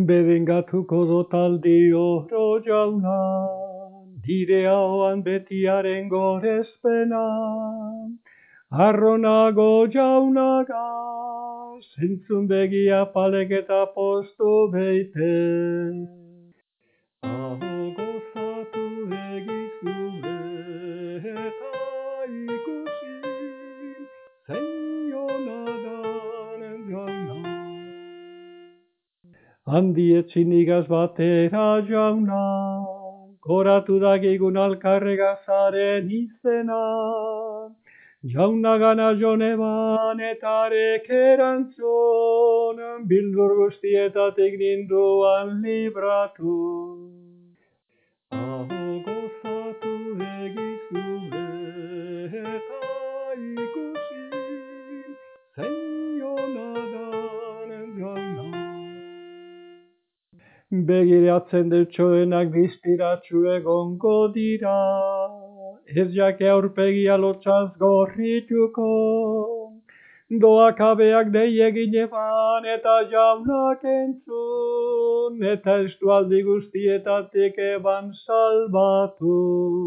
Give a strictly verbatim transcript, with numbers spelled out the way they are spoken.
Bedengatuko dut aldi oro jauna, nire hauan betiaren gorezpena. Arronago jaunaga, zentzun begia palek eta postu beite. Aho gozatu egizue eta ikusi, zein ona dan jauna. Handi etzin igaz batera jauna, goratu dagigun alkarregazaren izena. Jauna gana joneban eta arek erantzun, bildur guztietatik ninduan libratu. Aho gozatu egizue eta ikusi, zein ona dan jauna. Begiratzen deutsoenak bizpiratxu egongo dira, ez jake aurpegia lotxaz gorrituko. Doakabeak dei egin eban eta jaunak entzun, eta estualdi guztietatik eban salbatu.